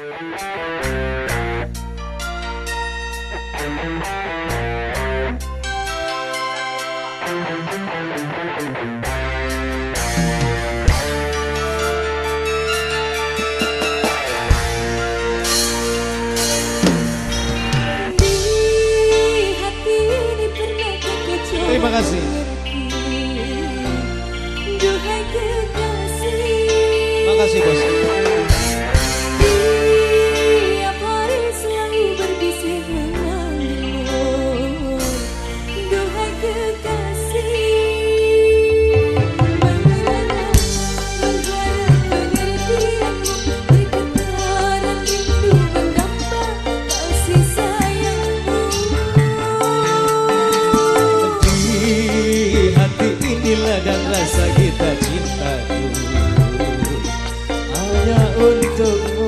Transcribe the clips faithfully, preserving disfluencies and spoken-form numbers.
Terima kasih. Terima kasih bos. Tiap hari selalu berbisik mengenangmu, duhai kekasih. Bagaimana mengharap pengertianmu, bergetaran rindu mendapat kasih sayangmu. Di hati inilah dan rasa kita cintaku hanya untukmu.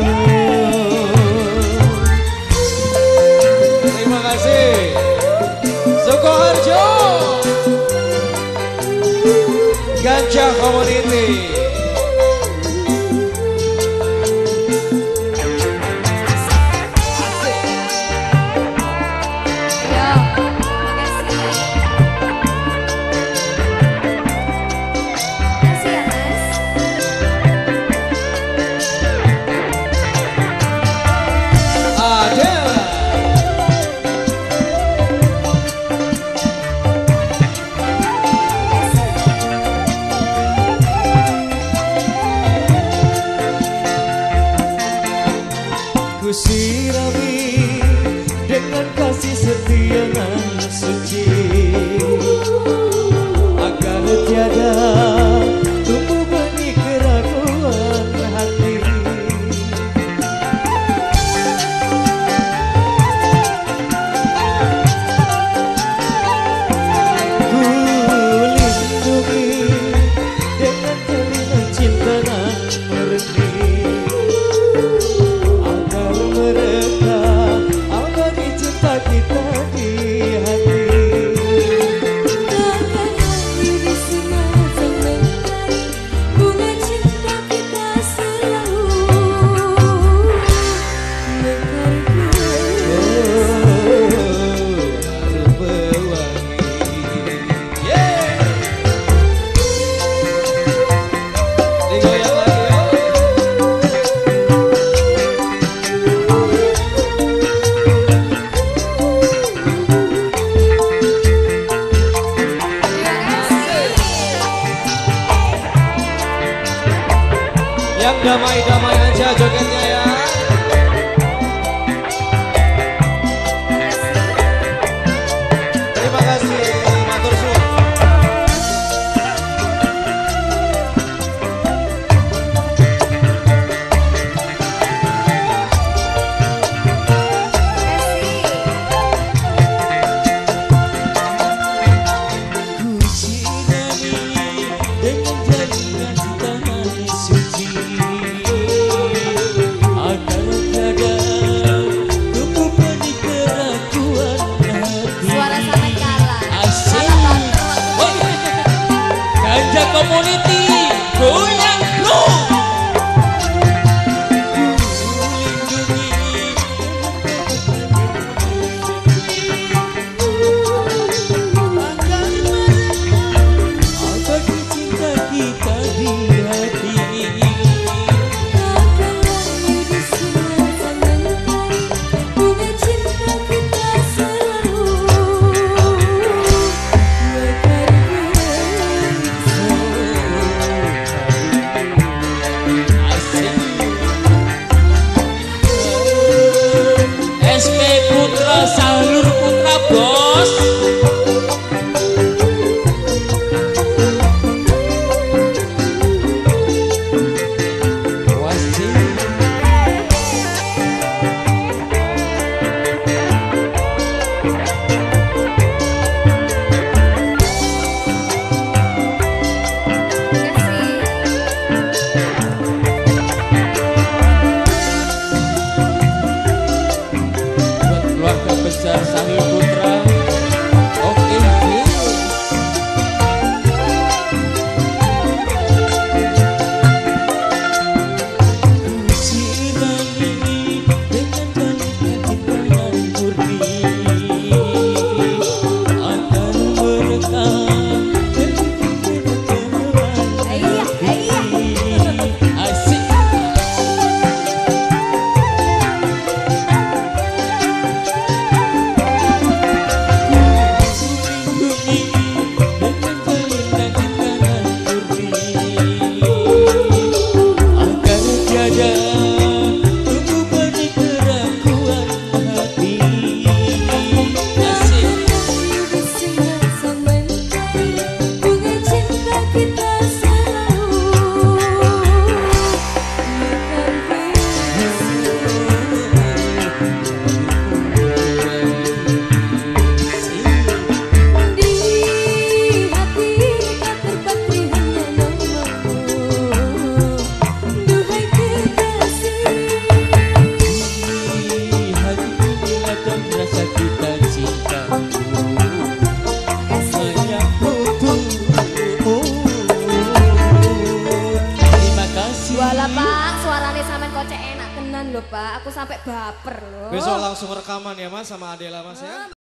Terima kasih Sukoharjo Ganja Community. Sirami dengan kasih setia nan suci, agar tiada tumbuh benih keraguan hati. Ku lindungi dengan telinga cinta nan murni, mereka abadi cinta kita di hati. Takkan hadir di semacam mentari, bunga cinta kita selalu mekar berwangi. Yeah. Digoyang lagi ya. Yang damai-damai aja jogetnya ya. Terima kasih matur suwun. Ku sirami dengan telinga tangan suci, agar tiada tumbuh benih keraguan hati. suara sampai kalah. Asik. Ganja Community goyang bro. Abadi cinta kita di hati. Takkan hadir di semacam mentari, bunga cinta kita selalu mekar Asik. S P Putra Salur Putra bos. Buat keluarga besar Salur Putra loh Pak, aku sampai baper loh. Besok langsung rekaman ya Mas sama Adela Mas ya.